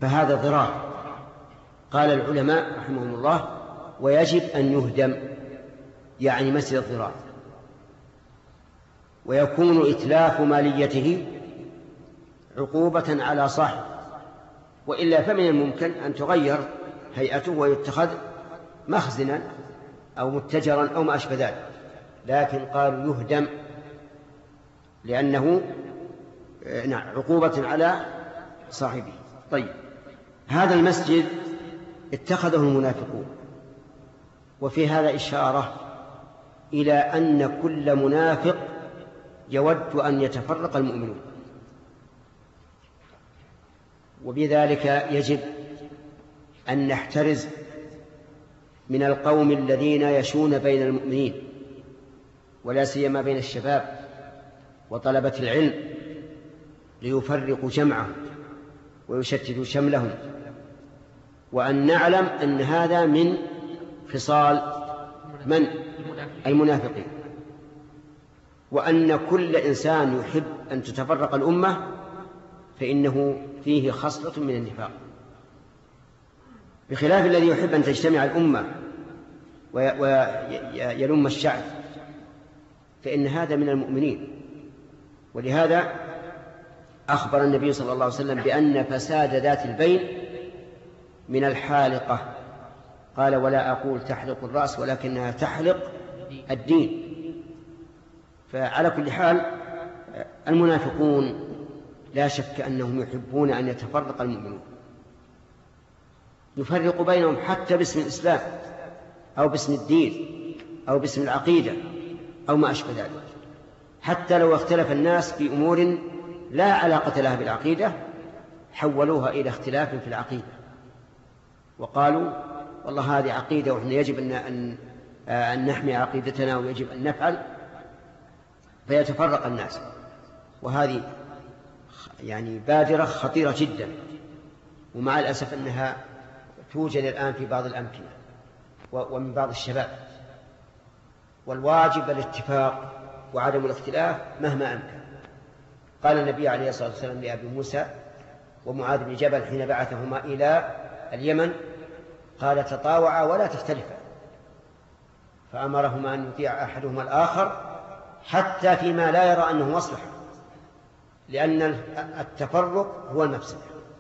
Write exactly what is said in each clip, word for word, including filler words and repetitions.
فهذا ضرار. قال العلماء رحمهم الله: ويجب أن يهدم، يعني مسجد الضرار، ويكون إتلاف ماليته عقوبة على صاحب، وإلا فمن الممكن أن تغير هيئته ويتخذ مخزنا أو متجرا أو ما أشبه ذلك، لكن قالوا يهدم لأنه عقوبة على صاحبه. طيب، هذا المسجد اتخذه المنافقون، وفي هذا إشارة إلى أن كل منافق يود أن يتفرق المؤمنون، وبذلك يجب أن نحترز من القوم الذين يشون بين المؤمنين، ولا سيما بين الشباب وطلبة العلم، ليفرقوا جمعهم ويشتتوا شملهم، وأن نعلم أن هذا من خصال من؟ المنافقين، وأن كل إنسان يحب أن تتفرق الأمة فإنه فيه خصلة من النفاق، بخلاف الذي يحب أن تجتمع الأمة ويلم الشعب، فإن هذا من المؤمنين. ولهذا أخبر النبي صلى الله عليه وسلم بأن فساد ذات البين من الحالقة، قال: ولا أقول تحلق الرأس ولكنها تحلق الدين. فعلى كل حال المنافقون لا شك أنهم يحبون أن يتفرق المؤمنون، يفرق بينهم حتى باسم الإسلام أو باسم الدين أو باسم العقيدة أو ما أشبه ذلك، حتى لو اختلف الناس في أمور لا علاقة لها بالعقيدة حولوها إلى اختلاف في العقيدة، وقالوا: والله هذه عقيدة ونحن يجب أن أن نحمي عقيدتنا ويجب أن نفعل، فيتفرق الناس. وهذه يعني بادرة خطيرة جدا، ومع الأسف أنها توجد الآن في بعض الأمكنة ومن بعض الشباب، والواجب الاتفاق وعدم الاختلاف مهما أمكن. قال النبي عليه الصلاة والسلام لأبي موسى ومعاذ بن جبل حين بعثهما إلى اليمن، قال: تطاوعا ولا تختلفا، فأمرهما أن يطيع أحدهما الآخر حتى فيما لا يرى أنه مصلحة، لأن التفرق هو المفسدة.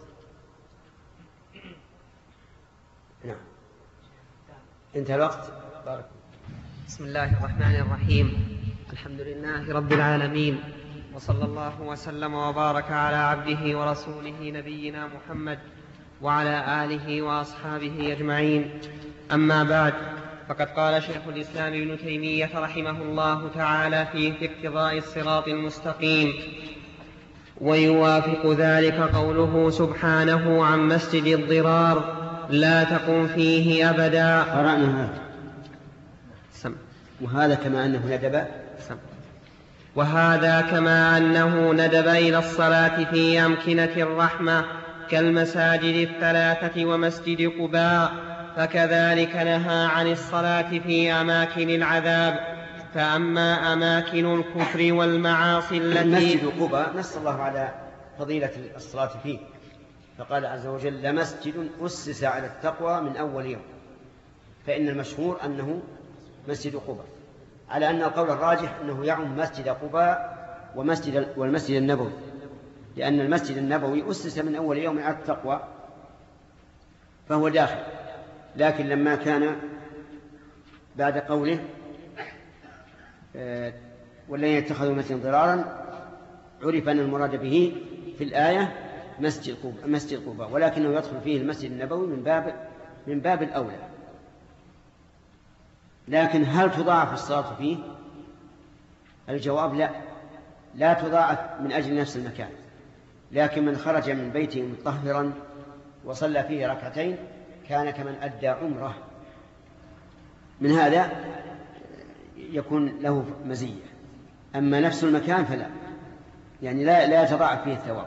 نعم، انتهى الوقت. بارك. بسم الله الرحمن الرحيم. الحمد لله رب العالمين، وصلى الله وسلم وبارك على عبده ورسوله نبينا محمد وعلى آله وأصحابه أجمعين. أما بعد، فقد قال شيخ الإسلام ابن تيمية رحمه الله تعالى في اقتضاء الصراط المستقيم: ويوافق ذلك قوله سبحانه عن مسجد الضرار: لا تقم فيه أبدا. قرأنا هذا. وهذا كما أنه ندب وهذا كما أنه ندب إلى الصلاة في أمكنة الرحمة كالمساجد الثلاثة ومسجد قباء، فكذلك نهى عن الصلاة في أماكن العذاب. فأما أماكن الكفر والمعاصي التي مسجد قباء نص الله على فضيلة الصلاة فيه، فقال عز وجل: لمسجد أسس على التقوى من أول يوم، فإن المشهور أنه مسجد قباء، على أن القول الراجح أنه يعم مسجد قباء ومسجد والمسجد النبوي، لأن المسجد النبوي أسس من أول يوم على التقوى فهو داخل. لكن لما كان بعد قوله ولن يتخذوا مسجدا ضرارا، عرف أن المراد به في الآية مسجد قباء, مسجد قباء ولكنه يدخل فيه المسجد النبوي من باب من باب الأولى. لكن هل تضاعف الصلاة فيه؟ الجواب لا، لا تضاعف من أجل نفس المكان، لكن من خرج من بيته مطهرا وصلى فيه ركعتين كان كمن أدى عمره، من هذا يكون له مزية. أما نفس المكان فلا، يعني لا, لا يتضاعف فيه الثواب.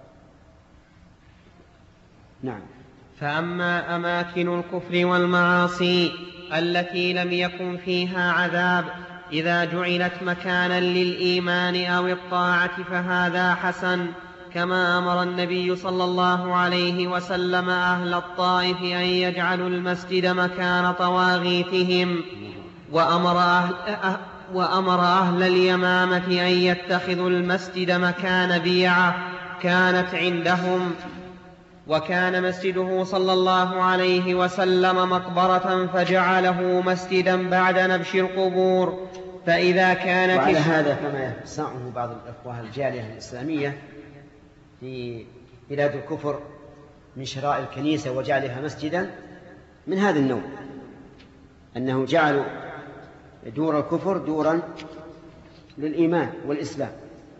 نعم. فأما أماكن الكفر والمعاصي التي لم يكن فيها عذاب إذا جعلت مكانا للإيمان أو الطاعة فهذا حسن، كما أمر النبي صلى الله عليه وسلم أهل الطائف أن يجعلوا المسجد مكان طواغيتهم، وأمر أهل, أه وأمر أهل اليمامة أن يتخذوا المسجد مكان بيعة كانت عندهم. وكان مسجده صلى الله عليه وسلم مقبرة فجعله مسجدا بعد نبش القبور. فإذا كانت وعلى هذا كما يصنعه بعض الأخوة الجالية الإسلامية في بلاد الكفر من شراء الكنيسة وجعلها مسجدا من هذا النوع، أنه جعلوا دور الكفر دورا للإيمان والإسلام،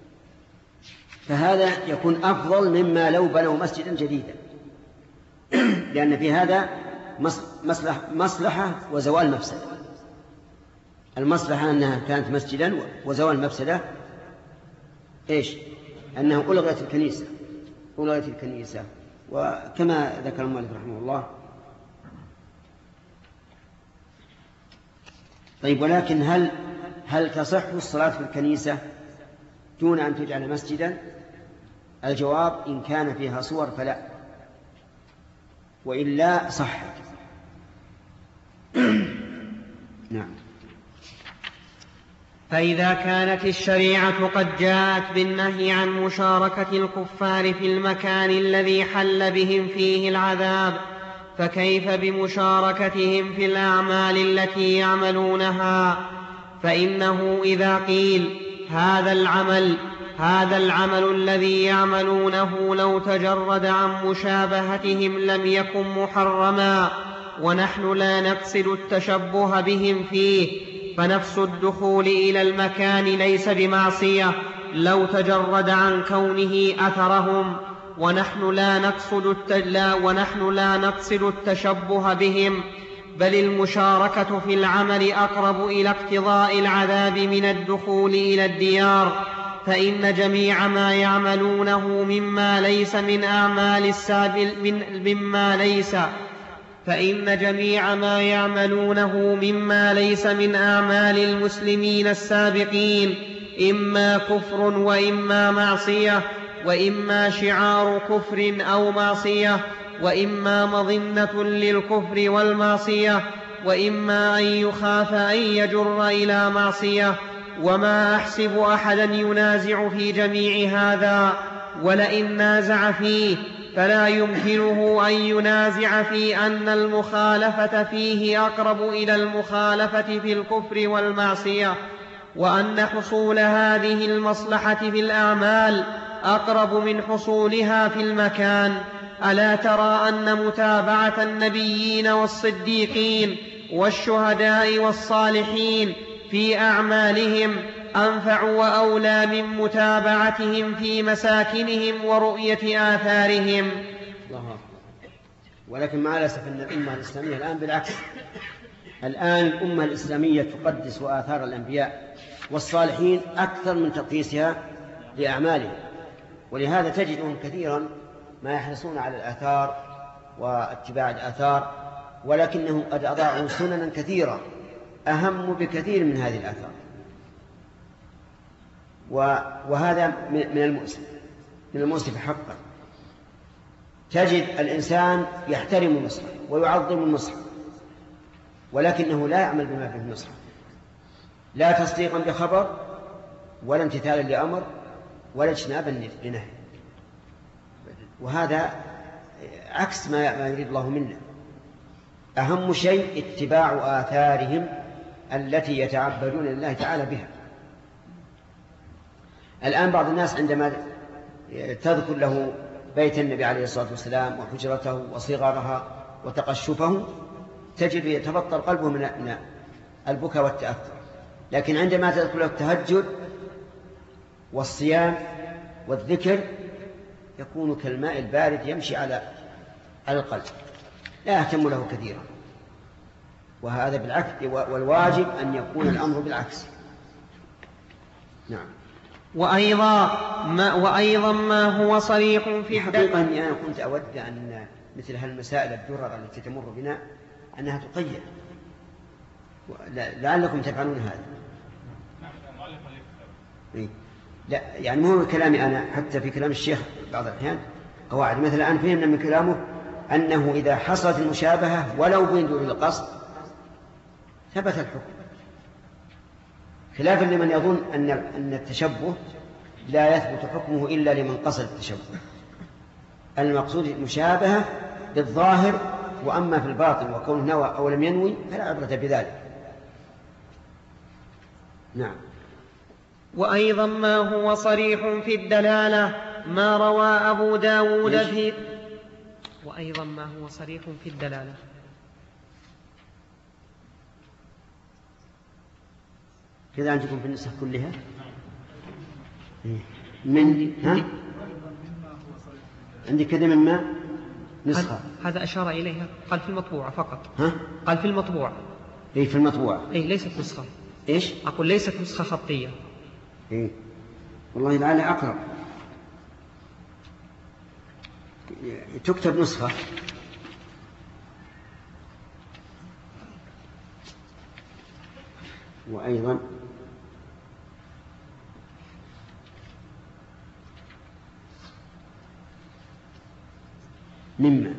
فهذا يكون أفضل مما لو بنوا مسجدا جديدا، لأن في هذا مصلحة, مصلحة وزوال مفسدة. المصلحة أنها كانت مسجدا، وزوال المفسدة إيش؟ أنه ألغت الكنيسة ألغت الكنيسة وكما ذكر المؤلف رحمه الله. طيب، ولكن هل هل تصح الصلاة في الكنيسة دون أن تجعل مسجدا؟ الجواب إن كان فيها صور فلا، وإلا صح. نعم. فإذا كانت الشريعة قد جاءت بالنهي عن مشاركة الكفار في المكان الذي حل بهم فيه العذاب، فكيف بمشاركتهم في الأعمال التي يعملونها؟ فإنه إذا قيل هذا العمل هذا العمل الذي يعملونه لو تجرد عن مشابهتهم لم يكن محرما، ونحن لا نقصد التشبه بهم فيه، فنفس الدخول إلى المكان ليس بمعصية لو تجرد عن كونه أثرهم، ونحن لا نقصد التجلا ونحن لا نقصد التشبه بهم، بل المشاركة في العمل أقرب إلى اقتضاء العذاب من الدخول إلى الديار، فإن جميع ما يعملونه مما ليس من أعمال السابل من مما ليس فإن جميع ما يعملونه مما ليس من أعمال المسلمين السابقين إما كفر وإما معصية، وإما شعار كفر أو معصية، وإما مظنة للكفر والمعصية، وإما أن يخاف أن يجر إلى معصية. وما أحسب أحدا ينازع في جميع هذا، ولئن نازع فيه فلا يمكنه أن ينازع في أن المخالفة فيه أقرب إلى المخالفة في الكفر والمعصية، وأن حصول هذه المصلحة في الأعمال أقرب من حصولها في المكان. ألا ترى أن متابعة النبيين والصديقين والشهداء والصالحين في أعمالهم أنفع وأولى من متابعتهم في مساكنهم ورؤية آثارهم؟ الله أكبر. ولكن مع الأسف أن الأمة الإسلامية الآن بالعكس، الآن الأمة الإسلامية تقدس آثار الأنبياء والصالحين أكثر من تقديسها لأعمالهم، ولهذا تجدهم كثيرا ما يحرصون على الآثار واتباع الآثار، ولكنهم قد أضاعوا سننا كثيرة أهم بكثير من هذه الآثار. وهذا من المؤسف من المؤسف حقا. تجد الإنسان يحترم المصحف ويعظم المصحف، ولكنه لا يعمل بما في المصحف، لا تصديقا بخبر ولا امتثالا لأمر ولا اجتنابا لنهي، وهذا عكس ما يريد الله منا. أهم شيء اتباع آثارهم التي يتعبدون لله تعالى بها. الآن بعض الناس عندما تذكر له بيت النبي عليه الصلاة والسلام وحجرته وصغرها وتقشفه تجد يتبطل قلبه من البكاء والتأثر، لكن عندما تذكر له التهجد والصيام والذكر يكون كالماء البارد يمشي على القلب، لا يهتم له كثيرا. وهذا بالعكس، والواجب أن يكون الأمر بالعكس. نعم. وأيضا ما, وأيضا ما هو صريح في حقيقة أني أنا كنت أود أن مثل هالمسائل الدرر التي تمر بنا أنها تقيد، لعلكم تفعلون هذا. لا يعني مو كلامي أنا، حتى في كلام الشيخ بعض الأحيان قواعد. مثلا الآن فهمنا من كلامه أنه إذا حصلت المشابهة ولو بدون القصد ثبت الحكم، خلافا لمن يظن أن أن التشبه لا يثبت حكمه إلا لمن قصد التشبه. المقصود المشابهة بالظاهر، وأما في الباطن وكونه نوى أو لم ينوي فلا عبرة بذلك. نعم. وأيضا ما هو صريح في الدلالة ما روى أبو داود في وأيضا ما هو صريح في الدلالة كذا عندكم في النسخ كلها من ها؟ عندي كذا مما نسخة. هذا أشار إليها، قال في المطبوعة فقط. ها؟ قال في المطبوعة. إيه في المطبوعة. إيه ليست نسخة. إيش؟ أقول ليست نسخة خطية. إيه والله لعل أقرب تكتب نسخة. وأيضا مما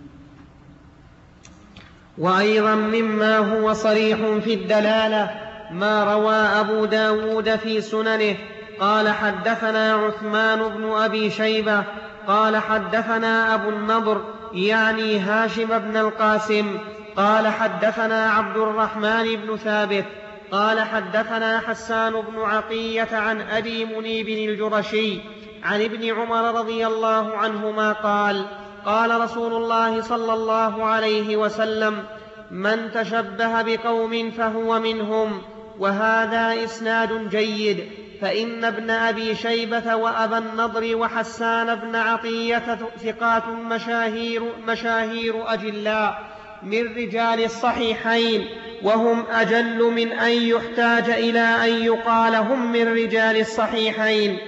وأيضا مما هو صريح في الدلالة ما روى أبو داود في سننه قال حدثنا عثمان بن أبي شيبة قال حدثنا أبو النضر يعني هاشم بن القاسم قال حدثنا عبد الرحمن بن ثابت قال حدثنا حسان بن عطية عن أبي منيب الجرشي عن ابن عمر رضي الله عنهما قال قال رسول الله صلى الله عليه وسلم من تشبه بقوم فهو منهم. وهذا إسناد جيد، فإن ابن أبي شيبة وأبا النضر وحسان بن عطية ثقات مشاهير, مشاهير أجلاء من رجال الصحيحين، وهم أجل من أن يحتاج إلى أن يقال هم من رجال الصحيحين.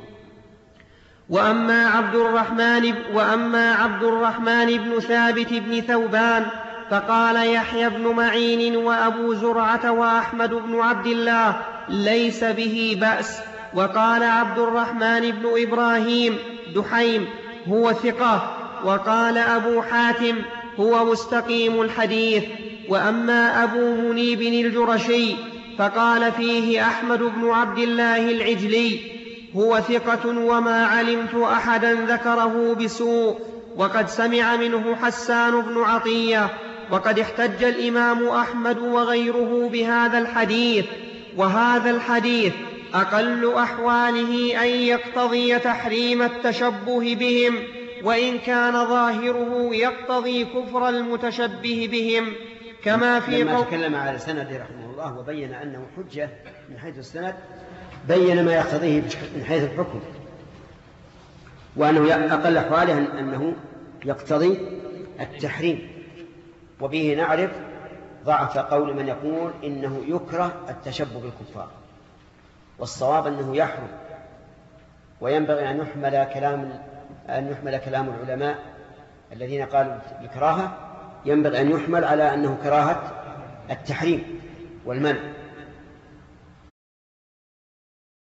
وأما عبد الرحمن, وأما عبد الرحمن بن ثابت بن ثوبان فقال يحيى بن معين وأبو زرعة وأحمد بن عبد الله ليس به بأس. وقال عبد الرحمن بن إبراهيم دحيم هو ثقة. وقال أبو حاتم هو مستقيم الحديث. وأما أبو منيب الجرشي فقال فيه أحمد بن عبد الله العجلي هو ثقة وما علمت أحدا ذكره بسوء، وقد سمع منه حسان بن عطية. وقد احتج الإمام أحمد وغيره بهذا الحديث، وهذا الحديث أقل أحواله أن يقتضي تحريم التشبه بهم، وإن كان ظاهره يقتضي كفر المتشبه بهم، كما في لما تكلم على سنده رحمه الله وبين أنه حجة من حيث السند بين ما يقتضيه من حيث الحكم، وأنه أقل أحواله أنه يقتضي التحريم. وبه نعرف ضعف قول من يقول إنه يكره التشبه بالكفار، والصواب أنه يحرم، وينبغي أن يحمل كلام أن يحمل كلام العلماء الذين قالوا بالكراهة، ينبغي أن يحمل على أنه كراهة التحريم والمنع.